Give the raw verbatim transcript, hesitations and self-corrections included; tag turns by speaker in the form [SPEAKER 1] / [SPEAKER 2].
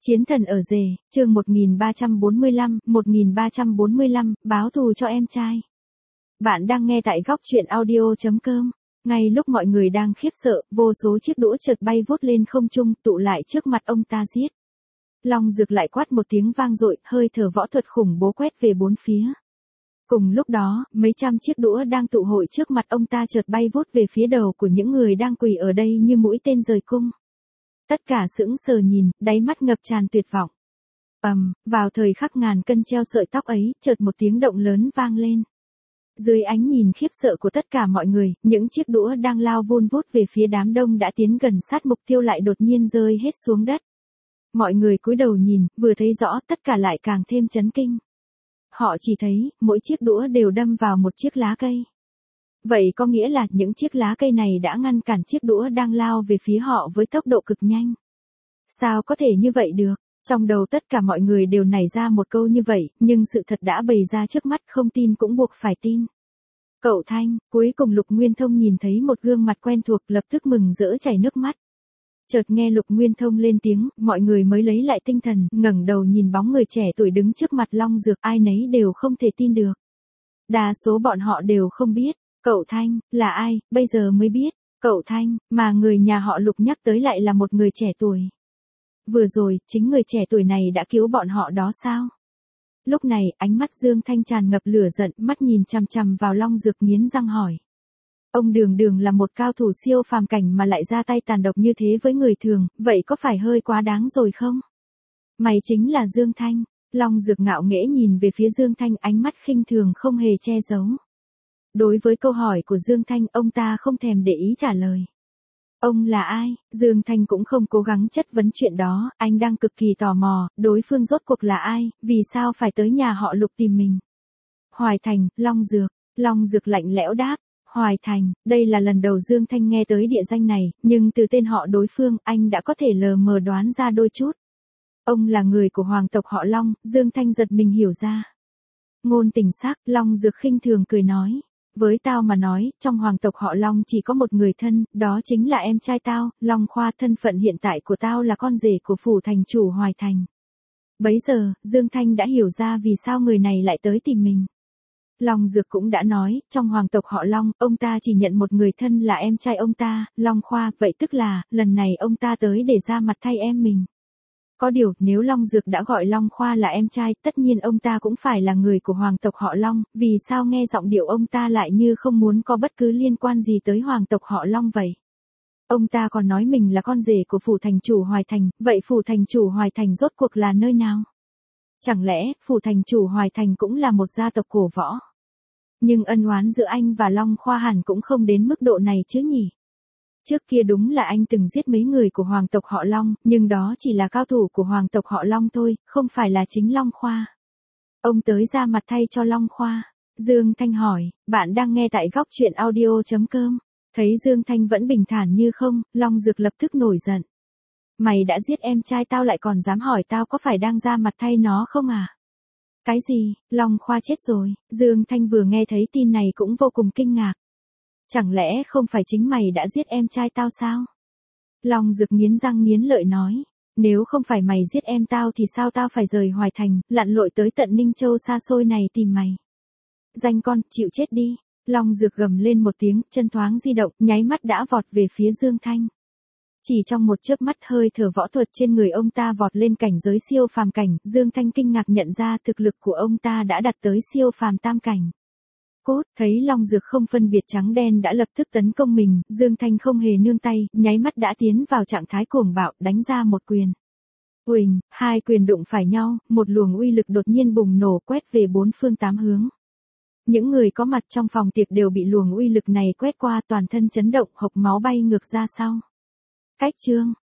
[SPEAKER 1] Chiến thần ở rể, chương một nghìn ba trăm bốn mươi lăm, một nghìn ba trăm bốn mươi lăm, báo thù cho em trai. Bạn đang nghe tại góc truyện audio chấm com. Ngay lúc mọi người đang khiếp sợ, vô số chiếc đũa chợt bay vút lên không trung, tụ lại trước mặt ông ta giết. Long Dược lại quát một tiếng vang dội, hơi thở võ thuật khủng bố quét về bốn phía. Cùng lúc đó, mấy trăm chiếc đũa đang tụ hội trước mặt ông ta chợt bay vút về phía đầu của những người đang quỳ ở đây như mũi tên rời cung. Tất cả sững sờ nhìn, đáy mắt ngập tràn tuyệt vọng. Ầm, vào thời khắc ngàn cân treo sợi tóc ấy, chợt một tiếng động lớn vang lên. Dưới ánh nhìn khiếp sợ của tất cả mọi người, những chiếc đũa đang lao vun vút về phía đám đông đã tiến gần sát mục tiêu lại đột nhiên rơi hết xuống đất. Mọi người cúi đầu nhìn, vừa thấy rõ tất cả lại càng thêm chấn kinh. Họ chỉ thấy, mỗi chiếc đũa đều đâm vào một chiếc lá cây. Vậy có nghĩa là những chiếc lá cây này đã ngăn cản chiếc đũa đang lao về phía họ với tốc độ cực nhanh. Sao có thể như vậy được? Trong đầu tất cả mọi người đều nảy ra một câu như vậy, nhưng sự thật đã bày ra trước mắt, không tin cũng buộc phải tin. Cậu Thanh, cuối cùng Lục Nguyên Thông nhìn thấy một gương mặt quen thuộc, lập tức mừng rỡ chảy nước mắt. Chợt nghe Lục Nguyên Thông lên tiếng, mọi người mới lấy lại tinh thần, ngẩng đầu nhìn bóng người trẻ tuổi đứng trước mặt Long Dược, ai nấy đều không thể tin được. Đa số bọn họ đều không biết. Cậu Thanh, là ai, bây giờ mới biết. Cậu Thanh, mà người nhà họ Lục nhắc tới lại là một người trẻ tuổi. Vừa rồi, chính người trẻ tuổi này đã cứu bọn họ đó sao? Lúc này, ánh mắt Dương Thanh tràn ngập lửa giận, mắt nhìn chằm chằm vào Long Dược nghiến răng hỏi. Ông đường đường là một cao thủ siêu phàm cảnh mà lại ra tay tàn độc như thế với người thường, vậy có phải hơi quá đáng rồi không? Mày chính là Dương Thanh. Long Dược ngạo nghễ nhìn về phía Dương Thanh, ánh mắt khinh thường không hề che giấu. Đối với câu hỏi của Dương Thanh, ông ta không thèm để ý trả lời. Ông là ai? Dương Thanh cũng không cố gắng chất vấn chuyện đó, anh đang cực kỳ tò mò, đối phương rốt cuộc là ai, vì sao phải tới nhà họ Lục tìm mình? Hoài Thành, Long Dược. Long Dược lạnh lẽo đáp. Hoài Thành, đây là lần đầu Dương Thanh nghe tới địa danh này, nhưng từ tên họ đối phương, anh đã có thể lờ mờ đoán ra đôi chút. Ông là người của hoàng tộc họ Long, Dương Thanh giật mình hiểu ra. Ngôn tình sắc, Long Dược khinh thường cười nói. Với tao mà nói, trong hoàng tộc họ Long chỉ có một người thân, đó chính là em trai tao, Long Khoa. Thân phận hiện tại của tao là con rể của phủ thành chủ Hoài Thành. Bấy giờ, Dương Thanh đã hiểu ra vì sao người này lại tới tìm mình. Long Dược cũng đã nói, trong hoàng tộc họ Long, ông ta chỉ nhận một người thân là em trai ông ta, Long Khoa, vậy tức là, lần này ông ta tới để ra mặt thay em mình. Có điều, nếu Long Dược đã gọi Long Khoa là em trai, tất nhiên ông ta cũng phải là người của hoàng tộc họ Long, vì sao nghe giọng điệu ông ta lại như không muốn có bất cứ liên quan gì tới hoàng tộc họ Long vậy? Ông ta còn nói mình là con rể của phủ thành chủ Hoài Thành, vậy phủ thành chủ Hoài Thành rốt cuộc là nơi nào? Chẳng lẽ, phủ thành chủ Hoài Thành cũng là một gia tộc cổ võ? Nhưng ân oán giữa anh và Long Khoa hẳn cũng không đến mức độ này chứ nhỉ? Trước kia đúng là anh từng giết mấy người của hoàng tộc họ Long, nhưng đó chỉ là cao thủ của hoàng tộc họ Long thôi, không phải là chính Long Khoa. Ông tới ra mặt thay cho Long Khoa. Dương Thanh hỏi, bạn đang nghe tại góc truyện audio chấm com. Thấy Dương Thanh vẫn bình thản như không, Long Dược lập tức nổi giận. Mày đã giết em trai tao lại còn dám hỏi tao có phải đang ra mặt thay nó không à? Cái gì, Long Khoa chết rồi? Dương Thanh vừa nghe thấy tin này cũng vô cùng kinh ngạc. Chẳng lẽ không phải chính mày đã giết em trai tao sao? Long Dược nghiến răng nghiến lợi nói. Nếu không phải mày giết em tao thì sao tao phải rời Hoài Thành, lặn lội tới tận Ninh Châu xa xôi này tìm mày? Danh con, chịu chết đi. Long Dược gầm lên một tiếng, chân thoáng di động, nháy mắt đã vọt về phía Dương Thanh. Chỉ trong một chớp mắt, hơi thở võ thuật trên người ông ta vọt lên cảnh giới siêu phàm cảnh, Dương Thanh kinh ngạc nhận ra thực lực của ông ta đã đạt tới siêu phàm tam cảnh. Cốt, thấy Long Dược không phân biệt trắng đen đã lập tức tấn công mình, Dương Thanh không hề nương tay, nháy mắt đã tiến vào trạng thái cuồng bạo, đánh ra một quyền. Uỳnh, hai quyền đụng phải nhau, một luồng uy lực đột nhiên bùng nổ quét về bốn phương tám hướng. Những người có mặt trong phòng tiệc đều bị luồng uy lực này quét qua, toàn thân chấn động, hộc máu bay ngược ra sau. Cách chương,